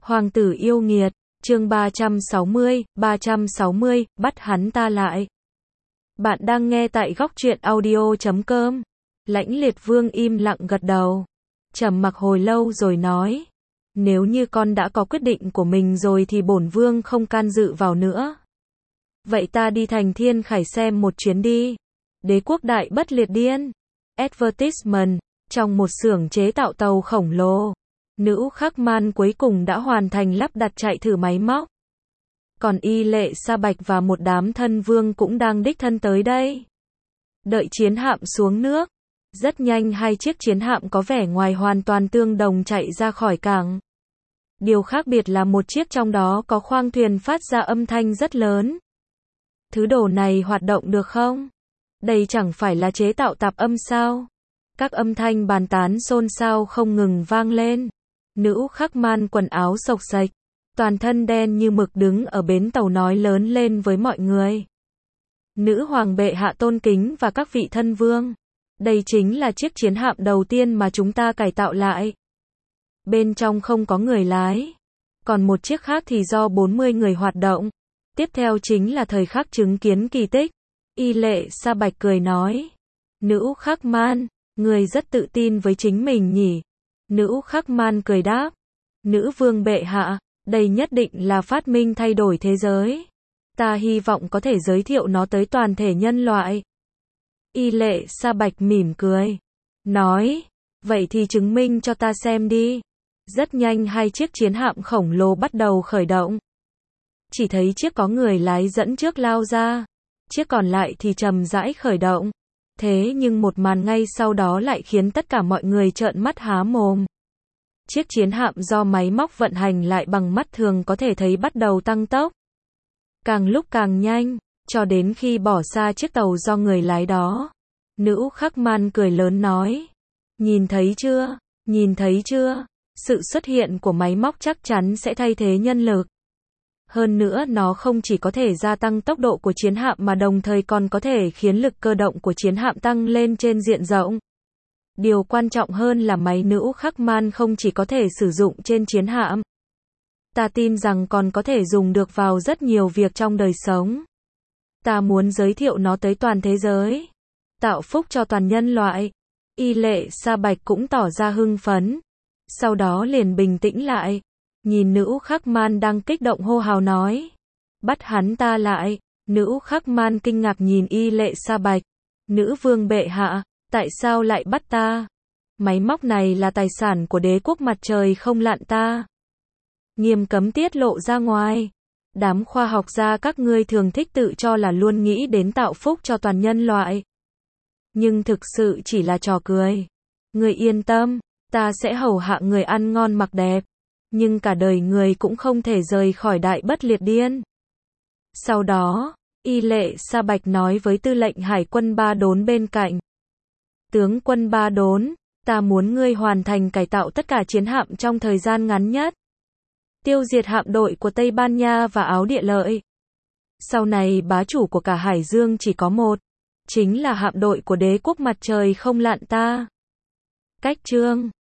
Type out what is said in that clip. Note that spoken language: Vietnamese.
Hoàng tử yêu nghiệt, chương 360, bắt hắn ta lại. Bạn đang nghe tại góc truyện audio.com. Lãnh Liệt Vương im lặng gật đầu. Trầm mặc hồi lâu rồi nói. Nếu như con đã có quyết định của mình rồi thì bổn vương không can dự vào nữa. Vậy ta đi thành Thiên Khải xem một chuyến đi. Đế quốc đại bất liệt điên. Advertisement. Trong một xưởng chế tạo tàu khổng lồ, nữ Khắc Man cuối cùng đã hoàn thành lắp đặt chạy thử máy móc. Còn Y Lệ Sa Bạch và một đám thân vương cũng đang đích thân tới đây. Đợi chiến hạm xuống nước. Rất nhanh hai chiếc chiến hạm có vẻ ngoài hoàn toàn tương đồng chạy ra khỏi cảng. Điều khác biệt là một chiếc trong đó có khoang thuyền phát ra âm thanh rất lớn. Thứ đồ này hoạt động được không? Đây chẳng phải là chế tạo tạp âm sao? Các âm thanh bàn tán xôn xao không ngừng vang lên. Nữ Khắc Man quần áo xộc xệch, toàn thân đen như mực đứng ở bến tàu nói lớn lên với mọi người. Nữ hoàng bệ hạ tôn kính và các vị thân vương. Đây chính là chiếc chiến hạm đầu tiên mà chúng ta cải tạo lại. Bên trong không có người lái. Còn một chiếc khác thì do 40 người hoạt động. Tiếp theo chính là thời khắc chứng kiến kỳ tích. Y Lệ Sa Bạch cười nói. Nữ Khắc Man, người rất tự tin với chính mình nhỉ? Nữ Khắc Man cười đáp. Nữ vương bệ hạ, đây nhất định là phát minh thay đổi thế giới. Ta hy vọng có thể giới thiệu nó tới toàn thể nhân loại. Y Lệ Sa Bạch mỉm cười. Nói, vậy thì chứng minh cho ta xem đi. Rất nhanh hai chiếc chiến hạm khổng lồ bắt đầu khởi động. Chỉ thấy chiếc có người lái dẫn trước lao ra. Chiếc còn lại thì chậm rãi khởi động. Thế nhưng một màn ngay sau đó lại khiến tất cả mọi người trợn mắt há mồm. Chiếc chiến hạm do máy móc vận hành lại bằng mắt thường có thể thấy bắt đầu tăng tốc. Càng lúc càng nhanh, cho đến khi bỏ xa chiếc tàu do người lái đó. Nữ Khắc Man cười lớn nói. Nhìn thấy chưa? Nhìn thấy chưa? Sự xuất hiện của máy móc chắc chắn sẽ thay thế nhân lực. Hơn nữa nó không chỉ có thể gia tăng tốc độ của chiến hạm mà đồng thời còn có thể khiến lực cơ động của chiến hạm tăng lên trên diện rộng. Điều quan trọng hơn là máy nữ Khắc Man không chỉ có thể sử dụng trên chiến hạm. Ta tin rằng còn có thể dùng được vào rất nhiều việc trong đời sống. Ta muốn giới thiệu nó tới toàn thế giới. Tạo phúc cho toàn nhân loại. Y Lệ Sa Bạch cũng tỏ ra hưng phấn. Sau đó liền bình tĩnh lại. Nhìn nữ Khắc Man đang kích động hô hào nói. Bắt hắn ta lại. Nữ Khắc Man kinh ngạc nhìn Y Lệ Sa Bạch. Nữ vương bệ hạ, tại sao lại bắt ta? Máy móc này là tài sản của đế quốc mặt trời không lặn ta. Nghiêm cấm tiết lộ ra ngoài. Đám khoa học gia các ngươi thường thích tự cho là luôn nghĩ đến tạo phúc cho toàn nhân loại. Nhưng thực sự chỉ là trò cười. Người yên tâm, ta sẽ hầu hạ người ăn ngon mặc đẹp. Nhưng cả đời người cũng không thể rời khỏi đại bất liệt điên. Sau đó, Y Lệ Sa Bạch nói với tư lệnh hải quân Ba Đốn bên cạnh. Tướng quân Ba Đốn, ta muốn ngươi hoàn thành cải tạo tất cả chiến hạm trong thời gian ngắn nhất. Tiêu diệt hạm đội của Tây Ban Nha và Áo Địa Lợi. Sau này bá chủ của cả Hải Dương chỉ có một. Chính là hạm đội của đế quốc mặt trời không lặn ta. Cách chương